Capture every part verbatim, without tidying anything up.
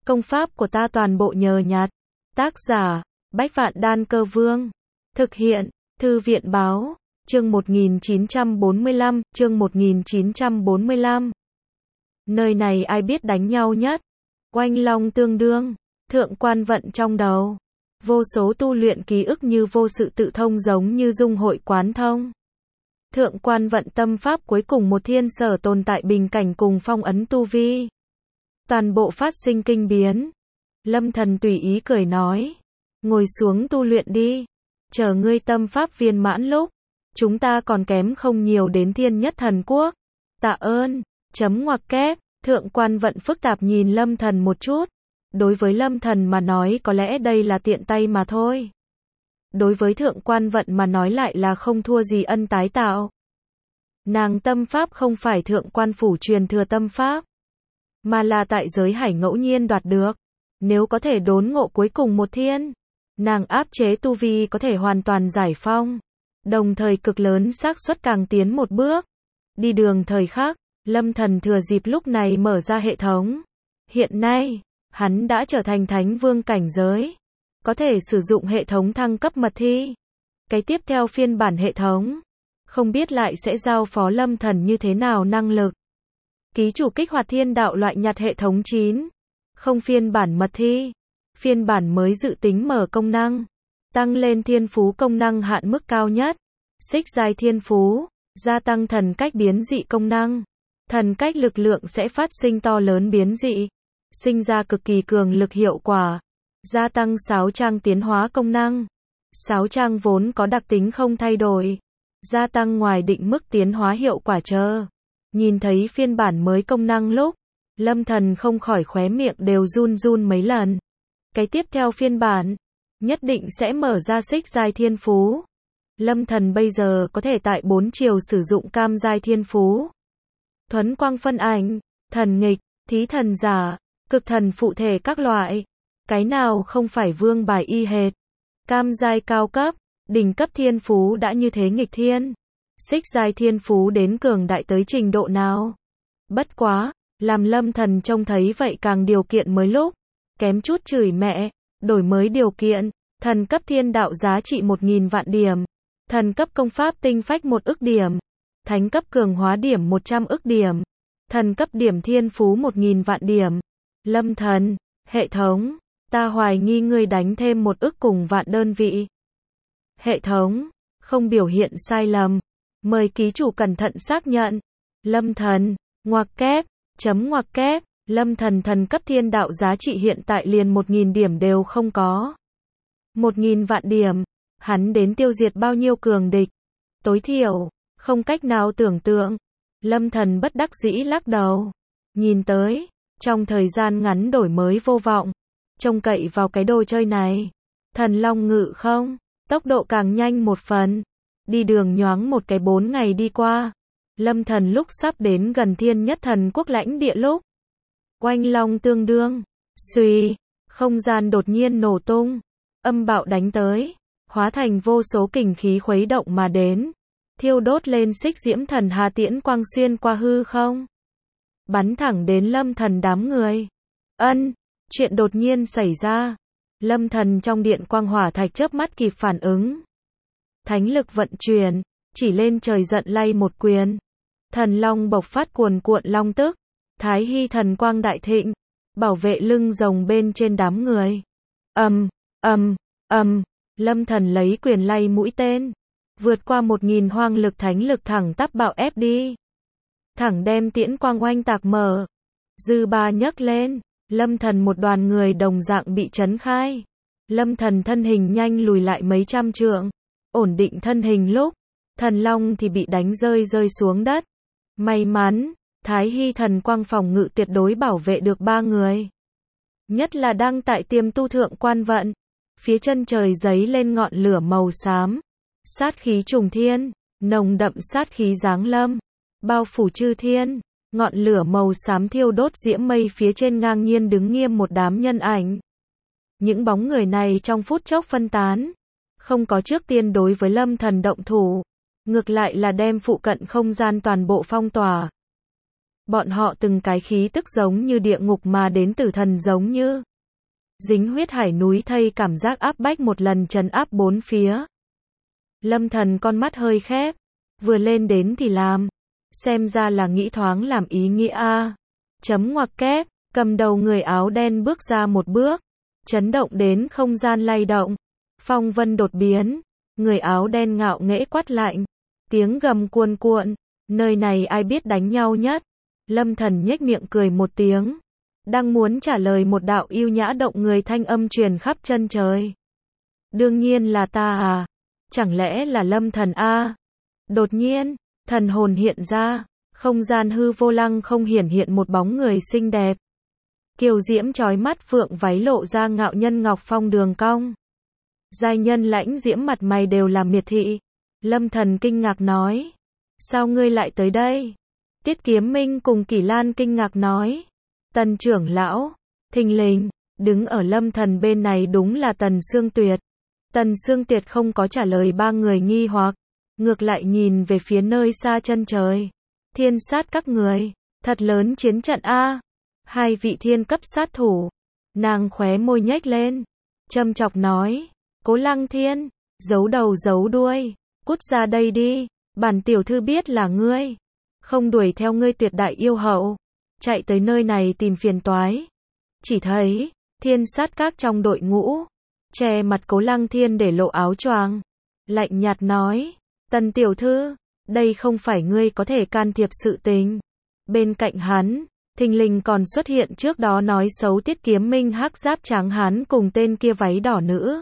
Công pháp của ta toàn bộ nhờ nhặt. Tác giả, Bách Vạn Đan Cơ Vương. Thực hiện, Thư viện Báo. Chương một nghìn chín trăm bốn mươi lăm, chương một nghìn chín trăm bốn mươi lăm. Nơi này ai biết đánh nhau nhất? Oanh long tương đương, thượng quan vận trong đầu. Vô số tu luyện ký ức như vô sự tự thông giống như dung hội quán thông. Thượng quan vận tâm pháp cuối cùng một thiên sở tồn tại bình cảnh cùng phong ấn tu vi. Toàn bộ phát sinh kinh biến. Lâm Thần tùy ý cười nói. Ngồi xuống tu luyện đi. Chờ ngươi tâm pháp viên mãn lúc. Chúng ta còn kém không nhiều đến thiên nhất thần quốc. Tạ ơn. Chấm ngoặc kép. Thượng quan vận phức tạp nhìn Lâm Thần một chút. Đối với Lâm Thần mà nói có lẽ đây là tiện tay mà thôi. Đối với thượng quan vận mà nói lại là không thua gì ân tái tạo. Nàng tâm pháp không phải thượng quan phủ truyền thừa tâm pháp, mà là tại giới hải ngẫu nhiên đoạt được. Nếu có thể đốn ngộ cuối cùng một thiên, nàng áp chế tu vi có thể hoàn toàn giải phong, đồng thời cực lớn xác suất càng tiến một bước. Đi đường thời khắc, Lâm Thần thừa dịp lúc này mở ra hệ thống. Hiện nay, hắn đã trở thành thánh vương cảnh giới, có thể sử dụng hệ thống thăng cấp mật thi. Cái tiếp theo phiên bản hệ thống, không biết lại sẽ giao phó Lâm Thần như thế nào năng lực. Ký chủ kích hoạt thiên đạo loại nhặt hệ thống chín. Không phiên bản mật thi. Phiên bản mới dự tính mở công năng. Tăng lên thiên phú công năng hạn mức cao nhất. Xích giai thiên phú. Gia tăng thần cách biến dị công năng. Thần cách lực lượng sẽ phát sinh to lớn biến dị. Sinh ra cực kỳ cường lực hiệu quả. Gia tăng sáu trang tiến hóa công năng. sáu trang vốn có đặc tính không thay đổi. Gia tăng ngoài định mức tiến hóa hiệu quả chờ. Nhìn thấy phiên bản mới công năng lúc, Lâm Thần không khỏi khóe miệng đều run run mấy lần. Cái tiếp theo phiên bản, nhất định sẽ mở ra xích giai thiên phú. Lâm Thần bây giờ có thể tại bốn chiều sử dụng cam giai thiên phú. Thuấn quang phân ảnh, thần nghịch, thí thần giả, cực thần phụ thể các loại. Cái nào không phải vương bài y hệt. Cam giai cao cấp, đỉnh cấp thiên phú đã như thế nghịch thiên. Xích giai thiên phú đến cường đại tới trình độ nào? Bất quá, làm Lâm Thần trông thấy vậy càng điều kiện mới lúc. Kém chút chửi mẹ, đổi mới điều kiện. Thần cấp thiên đạo giá trị một nghìn vạn điểm. Thần cấp công pháp tinh phách một ức điểm. Thánh cấp cường hóa điểm một trăm ức điểm. Thần cấp điểm thiên phú một nghìn vạn điểm. Lâm Thần, hệ thống, ta hoài nghi ngươi đánh thêm một ức cùng vạn đơn vị. Hệ thống, không biểu hiện sai lầm. Mời ký chủ cẩn thận xác nhận. Lâm Thần, ngoặc kép, chấm ngoặc kép, Lâm Thần thần cấp thiên đạo giá trị hiện tại liền một nghìn điểm đều không có. một nghìn vạn điểm, hắn đến tiêu diệt bao nhiêu cường địch? Tối thiểu, không cách nào tưởng tượng. Lâm Thần bất đắc dĩ lắc đầu. Nhìn tới, trong thời gian ngắn đổi mới vô vọng. Trông cậy vào cái đồ chơi này. Thần long ngự không? Tốc độ càng nhanh một phần. Đi đường nhoáng một cái bốn ngày đi qua. Lâm Thần lúc sắp đến gần thiên nhất thần quốc lãnh địa lúc. Oanh long tương đương. Xuy. Không gian đột nhiên nổ tung. Âm bạo đánh tới. Hóa thành vô số kình khí khuấy động mà đến. Thiêu đốt lên xích diễm thần hà tiễn quang xuyên qua hư không. Bắn thẳng đến Lâm Thần đám người. Ân. Chuyện đột nhiên xảy ra. Lâm Thần trong điện quang hỏa thạch chớp mắt kịp phản ứng. Thánh lực vận chuyển, chỉ lên trời giận lay một quyền. Thần long bộc phát cuồn cuộn long tức. Thái hy thần quang đại thịnh, bảo vệ lưng rồng bên trên đám người. Ầm, ầm, ầm, Lâm Thần lấy quyền lay mũi tên, vượt qua một nghìn hoang lực thánh lực thẳng tắp bạo ép đi. Thẳng đem tiễn quang oanh tạc mở. Dư ba nhấc lên, Lâm Thần một đoàn người đồng dạng bị chấn khai. Lâm Thần thân hình nhanh lùi lại mấy trăm trượng. Ổn định thân hình lúc, thần long thì bị đánh rơi rơi xuống đất. May mắn, Thái hy thần quang phòng ngự tuyệt đối bảo vệ được ba người. Nhất là đang tại tiềm tu thượng quan vận. Phía chân trời giấy lên ngọn lửa màu xám. Sát khí trùng thiên, nồng đậm sát khí giáng lâm. Bao phủ chư thiên, ngọn lửa màu xám thiêu đốt diễm mây phía trên ngang nhiên đứng nghiêm một đám nhân ảnh. Những bóng người này trong phút chốc phân tán. Không có trước tiên đối với Lâm Thần động thủ. Ngược lại là đem phụ cận không gian toàn bộ phong tỏa. Bọn họ từng cái khí tức giống như địa ngục mà đến tử thần giống như dính huyết hải núi thây, cảm giác áp bách một lần trấn áp bốn phía. Lâm Thần con mắt hơi khép, vừa lên đến thì làm, xem ra là nghĩ thoáng làm ý nghĩa a. Chấm ngoặc kép, cầm đầu người áo đen bước ra một bước, chấn động đến không gian lay động, phong vân đột biến, người áo đen ngạo nghễ quát lạnh, tiếng gầm cuồn cuộn, nơi này ai biết đánh nhau nhất? Lâm Thần nhếch miệng cười một tiếng, đang muốn trả lời một đạo yêu nhã động người thanh âm truyền khắp chân trời. Đương nhiên là ta à, chẳng lẽ là Lâm Thần a? Đột nhiên, thần hồn hiện ra, không gian hư vô lăng không hiển hiện một bóng người xinh đẹp. Kiều diễm chói mắt, phượng váy lộ ra ngạo nhân ngọc phong đường cong. Giai nhân lãnh diễm mặt mày đều là miệt thị. Lâm Thần kinh ngạc nói, sao ngươi lại tới đây? Tiết Kiếm Minh cùng Kỷ Lan kinh ngạc nói, Tần trưởng lão. Thình lình, đứng ở Lâm Thần bên này đúng là Tần Sương Tuyệt. Tần Sương Tuyệt không có trả lời ba người nghi hoặc, ngược lại nhìn về phía nơi xa chân trời. Thiên sát các người, thật lớn chiến trận a. Hai vị thiên cấp sát thủ. Nàng khóe môi nhếch lên, châm chọc nói, Cố Lăng Thiên, giấu đầu giấu đuôi, cút ra đây đi, bản tiểu thư biết là ngươi, không đuổi theo ngươi tuyệt đại yêu hậu, chạy tới nơi này tìm phiền toái. Chỉ thấy, thiên sát các trong đội ngũ, che mặt Cố Lăng Thiên để lộ áo choàng, lạnh nhạt nói, Tần tiểu thư, đây không phải ngươi có thể can thiệp sự tình. Bên cạnh hắn, thình lình còn xuất hiện trước đó nói xấu Tiết Kiếm Minh hắc giáp trắng hán cùng tên kia váy đỏ nữ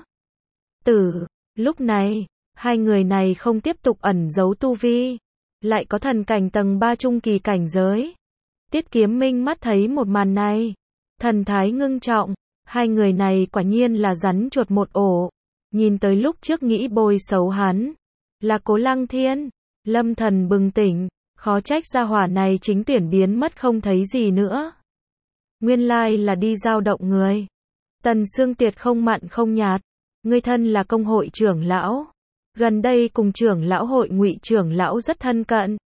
tử. Lúc này, hai người này không tiếp tục ẩn giấu tu vi, lại có thần cảnh tầng ba trung kỳ cảnh giới. Tiết Kiếm Minh mắt thấy một màn này, thần thái ngưng trọng, hai người này quả nhiên là rắn chuột một ổ. Nhìn tới lúc trước nghĩ bôi xấu hắn là Cố Lăng Thiên, Lâm Thần bừng tỉnh, khó trách gia hỏa này chính tuyển biến mất không thấy gì nữa. Nguyên lai là đi giao động người. Tần Sương Tuyệt không mặn không nhạt, ngươi thân là công hội trưởng lão, gần đây cùng trưởng lão hội Ngụy trưởng lão rất thân cận.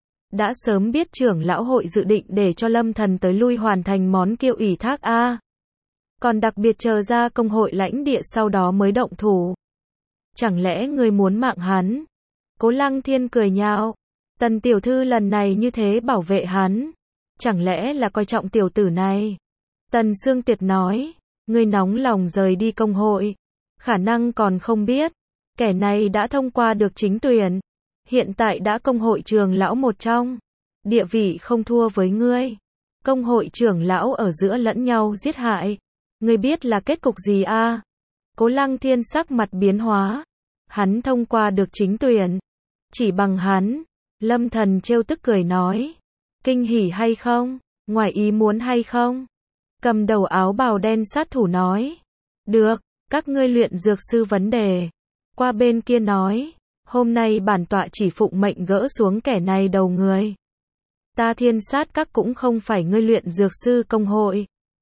Đã sớm biết trưởng lão hội dự định để cho Lâm Thần tới lui hoàn thành món kiêu ủy thác a. Còn đặc biệt chờ ra công hội lãnh địa sau đó mới động thủ. Chẳng lẽ ngươi muốn mạng hắn? Cố Lăng Thiên cười nhạo, Tần tiểu thư lần này như thế bảo vệ hắn, chẳng lẽ là coi trọng tiểu tử này? Tần Sương Tuyệt nói, ngươi nóng lòng rời đi công hội, khả năng còn không biết, kẻ này đã thông qua được chính tuyển, hiện tại đã công hội trưởng lão một trong, địa vị không thua với ngươi. Công hội trưởng lão ở giữa lẫn nhau giết hại, ngươi biết là kết cục gì a? Cố Lăng Thiên sắc mặt biến hóa, hắn thông qua được chính tuyển, chỉ bằng hắn. Lâm Thần trêu tức cười nói, kinh hỉ hay không, ngoài ý muốn hay không? Cầm đầu áo bào đen sát thủ nói, được, các ngươi luyện dược sư vấn đề. Qua bên kia nói, hôm nay bản tọa chỉ phụng mệnh gỡ xuống kẻ này đầu người. Ta thiên sát các cũng không phải ngươi luyện dược sư công hội.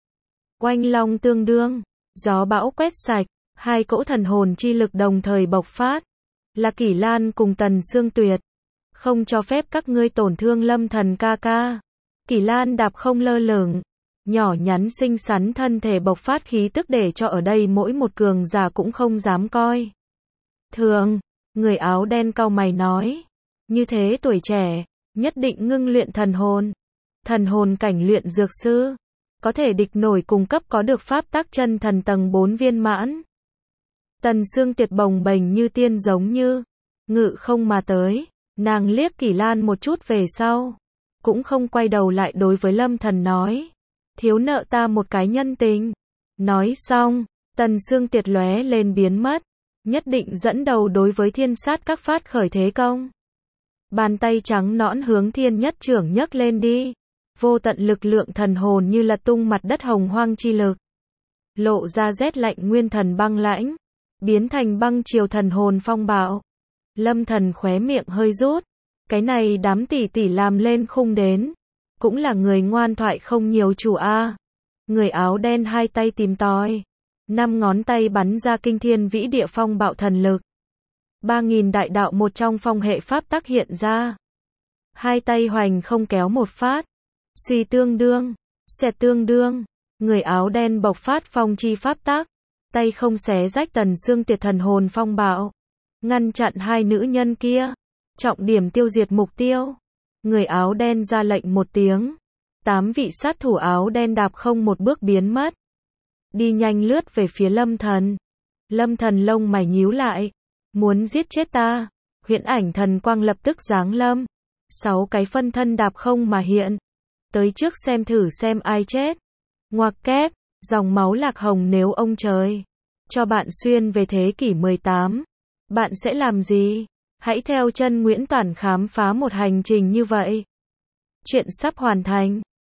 Oanh long tương đương, gió bão quét sạch, hai cỗ thần hồn chi lực đồng thời bộc phát, là Kỷ Lan cùng Tần Sương Tuyệt. Không cho phép các ngươi tổn thương Lâm Thần ca ca. Kỷ Lan đạp không lơ lửng, nhỏ nhắn xinh xắn thân thể bộc phát khí tức để cho ở đây mỗi một cường giả cũng không dám coi thường. Người áo đen cau mày nói, như thế tuổi trẻ, nhất định ngưng luyện thần hồn. Thần hồn cảnh luyện dược sư, có thể địch nổi cùng cấp có được pháp tắc chân thần tầng bốn viên mãn. Tần Sương Tuyệt bồng bềnh như tiên giống như ngự không mà tới. Nàng liếc Kỷ Lan một chút về sau, cũng không quay đầu lại đối với Lâm Thần nói, thiếu nợ ta một cái nhân tình. Nói xong, Tần Sương Tuyệt lóe lên biến mất, nhất định dẫn đầu đối với thiên sát các phát khởi thế công. Bàn tay trắng nõn hướng thiên nhất trưởng nhấc lên đi, vô tận lực lượng thần hồn như lật tung mặt đất hồng hoang chi lực, lộ ra rét lạnh nguyên thần băng lãnh, biến thành băng triều thần hồn phong bạo. Lâm Thần khóe miệng hơi rút, cái này đám tỷ tỷ làm lên khung đến, cũng là người ngoan thoại không nhiều chủ a. Người áo đen hai tay tìm tòi, năm ngón tay bắn ra kinh thiên vĩ địa phong bạo thần lực. Ba nghìn đại đạo một trong phong hệ pháp tắc hiện ra. Hai tay hoành không kéo một phát, Suy tương đương, xẹt tương đương, người áo đen bộc phát phong chi pháp tác, tay không xé rách tần xương tiệt thần hồn phong bạo, ngăn chặn hai nữ nhân kia, trọng điểm tiêu diệt mục tiêu. Người áo đen ra lệnh một tiếng, tám vị sát thủ áo đen đạp không một bước biến mất, đi nhanh lướt về phía Lâm Thần. Lâm Thần lông mày nhíu lại, muốn giết chết ta. Huyễn ảnh thần quang lập tức giáng lâm, sáu cái phân thân đạp không mà hiện, tới trước xem thử xem ai chết. Ngoặc kép, dòng máu lạc hồng, nếu ông trời cho bạn xuyên về thế kỷ mười tám, bạn sẽ làm gì? Hãy theo chân Nguyễn Toản khám phá một hành trình như vậy. Chuyện sắp hoàn thành.